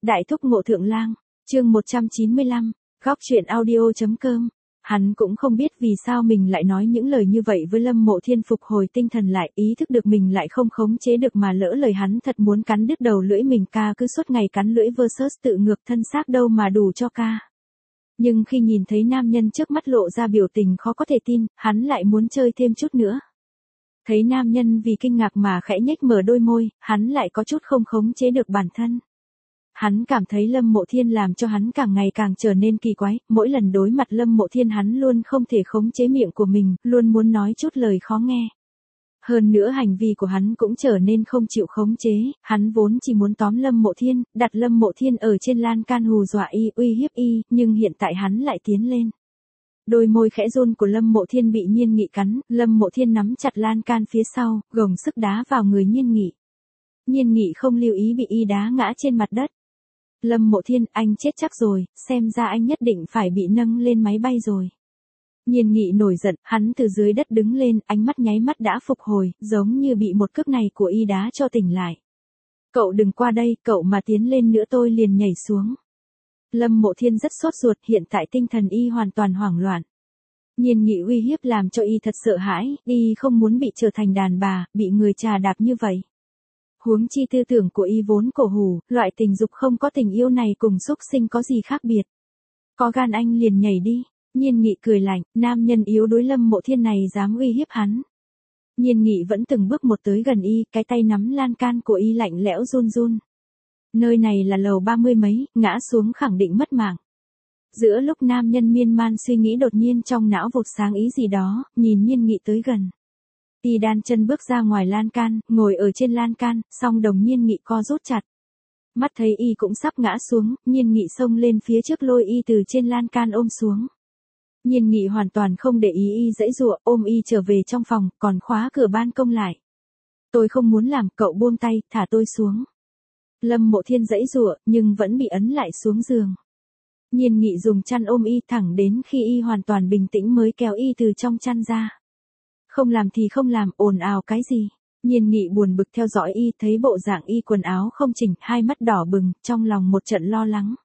Đại thúc Ngộ Thượng Lang, chương 195, góc truyện audio.com. Hắn cũng không biết vì sao mình lại nói những lời như vậy với Lâm Mộ Thiên, phục hồi tinh thần lại, ý thức được mình lại không khống chế được mà lỡ lời hắn thật muốn cắn đứt đầu lưỡi mình. Ca cứ suốt ngày cắn lưỡi versus tự ngược thân xác đâu mà đủ cho ca. Nhưng khi nhìn thấy nam nhân trước mắt lộ ra biểu tình khó có thể tin, hắn lại muốn chơi thêm chút nữa. Thấy nam nhân vì kinh ngạc mà khẽ nhếch mở đôi môi, hắn lại có chút không khống chế được bản thân. Hắn cảm thấy Lâm Mộ Thiên làm cho hắn càng ngày càng trở nên kỳ quái, mỗi lần đối mặt Lâm Mộ Thiên hắn luôn không thể khống chế miệng của mình, luôn muốn nói chút lời khó nghe. Hơn nữa hành vi của hắn cũng trở nên không chịu khống chế, hắn vốn chỉ muốn tóm Lâm Mộ Thiên, đặt Lâm Mộ Thiên ở trên lan can hù dọa y, uy hiếp y, nhưng hiện tại hắn lại tiến lên. Đôi môi khẽ run của Lâm Mộ Thiên bị Nhiên Nghị cắn, Lâm Mộ Thiên nắm chặt lan can phía sau, gồng sức đá vào người Nhiên Nghị. Nhiên Nghị không lưu ý bị y đá ngã trên mặt đất. Lâm Mộ Thiên, anh chết chắc rồi, xem ra anh nhất định phải bị nâng lên máy bay rồi. Nhiên Nghị nổi giận, hắn từ dưới đất đứng lên, ánh mắt nháy mắt đã phục hồi, giống như bị một cước này của y đá cho tỉnh lại. Cậu đừng qua đây, cậu mà tiến lên nữa tôi liền nhảy xuống. Lâm Mộ Thiên rất sốt ruột, hiện tại tinh thần y hoàn toàn hoảng loạn. Nhiên Nghị uy hiếp làm cho y thật sợ hãi, y không muốn bị trở thành đàn bà, bị người chà đạp như vậy. Huống chi tư tưởng của y vốn cổ hủ, loại tình dục không có tình yêu này cùng xúc sinh có gì khác biệt. Có gan anh liền nhảy đi. Nhiên Nghị cười lạnh, nam nhân yếu đuối Lâm Mộ Thiên này dám uy hiếp hắn. Nhiên Nghị vẫn từng bước một tới gần y, cái tay nắm lan can của y lạnh lẽo run run. Nơi này là lầu 30 mấy, ngã xuống khẳng định mất mạng. Giữa lúc nam nhân miên man suy nghĩ đột nhiên trong não vụt sáng ý gì đó, nhìn Nhiên Nghị tới gần. Y đan chân bước ra ngoài lan can, ngồi ở trên lan can, song đồng Nhiên Nghị co rút chặt. Mắt thấy y cũng sắp ngã xuống, Nhiên Nghị xông lên phía trước lôi y từ trên lan can ôm xuống. Nhiên Nghị hoàn toàn không để ý y giãy giụa, ôm y trở về trong phòng, còn khóa cửa ban công lại. Tôi không muốn làm, cậu buông tay, thả tôi xuống. Lâm Mộ Thiên giãy giụa, nhưng vẫn bị ấn lại xuống giường. Nhiên Nghị dùng chăn ôm y thẳng đến khi y hoàn toàn bình tĩnh mới kéo y từ trong chăn ra. Không làm thì không làm, ồn ào cái gì. Nhiên Nghị buồn bực theo dõi y, thấy bộ dạng y quần áo không chỉnh, hai mắt đỏ bừng, trong lòng một trận lo lắng.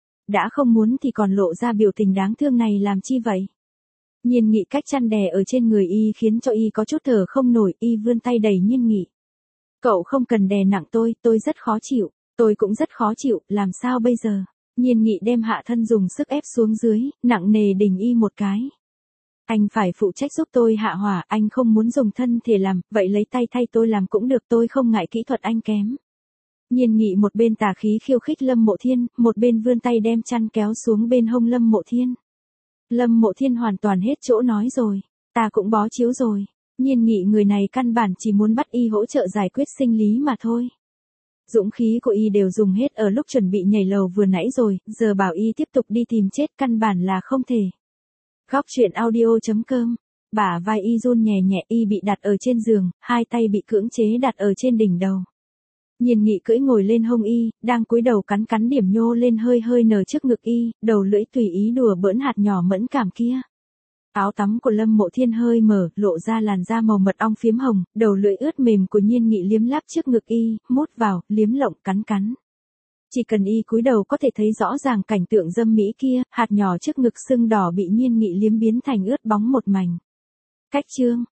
Đã không muốn thì còn lộ ra biểu tình đáng thương này làm chi vậy? Nhiên Nghị cách chăn đè ở trên người y khiến cho y có chút thở không nổi, y vươn tay đẩy Nhiên Nghị. Cậu không cần đè nặng tôi rất khó chịu, tôi cũng rất khó chịu, làm sao bây giờ? Nhiên Nghị đem hạ thân dùng sức ép xuống dưới, nặng nề đỉnh y một cái. Anh phải phụ trách giúp tôi hạ hỏa, anh không muốn dùng thân thể làm, vậy lấy tay thay tôi làm cũng được, tôi không ngại kỹ thuật anh kém. Nhiên Nghị một bên tà khí khiêu khích Lâm Mộ Thiên, một bên vươn tay đem chăn kéo xuống bên hông Lâm Mộ Thiên. Lâm Mộ Thiên hoàn toàn hết chỗ nói rồi, ta cũng bó chiếu rồi. Nhiên Nghị người này căn bản chỉ muốn bắt y hỗ trợ giải quyết sinh lý mà thôi. Dũng khí của y đều dùng hết ở lúc chuẩn bị nhảy lầu vừa nãy rồi, giờ bảo y tiếp tục đi tìm chết căn bản là không thể. Góc truyện audio.com. Bả vai y run nhẹ nhẹ, y bị đặt ở trên giường, hai tay bị cưỡng chế đặt ở trên đỉnh đầu. Nhiên Nghị cưỡi ngồi lên hông y, đang cúi đầu cắn cắn điểm nhô lên hơi hơi nở trước ngực y, đầu lưỡi tùy ý đùa bỡn hạt nhỏ mẫn cảm kia. Áo tắm của Lâm Mộ Thiên hơi mở, lộ ra làn da màu mật ong phiếm hồng, đầu lưỡi ướt mềm của Nhiên Nghị liếm láp trước ngực y, mút vào, liếm lộng cắn cắn. Chỉ cần y cúi đầu có thể thấy rõ ràng cảnh tượng dâm mỹ kia, hạt nhỏ trước ngực sưng đỏ bị Nhiên Nghị liếm biến thành ướt bóng một mảnh. Cách chương.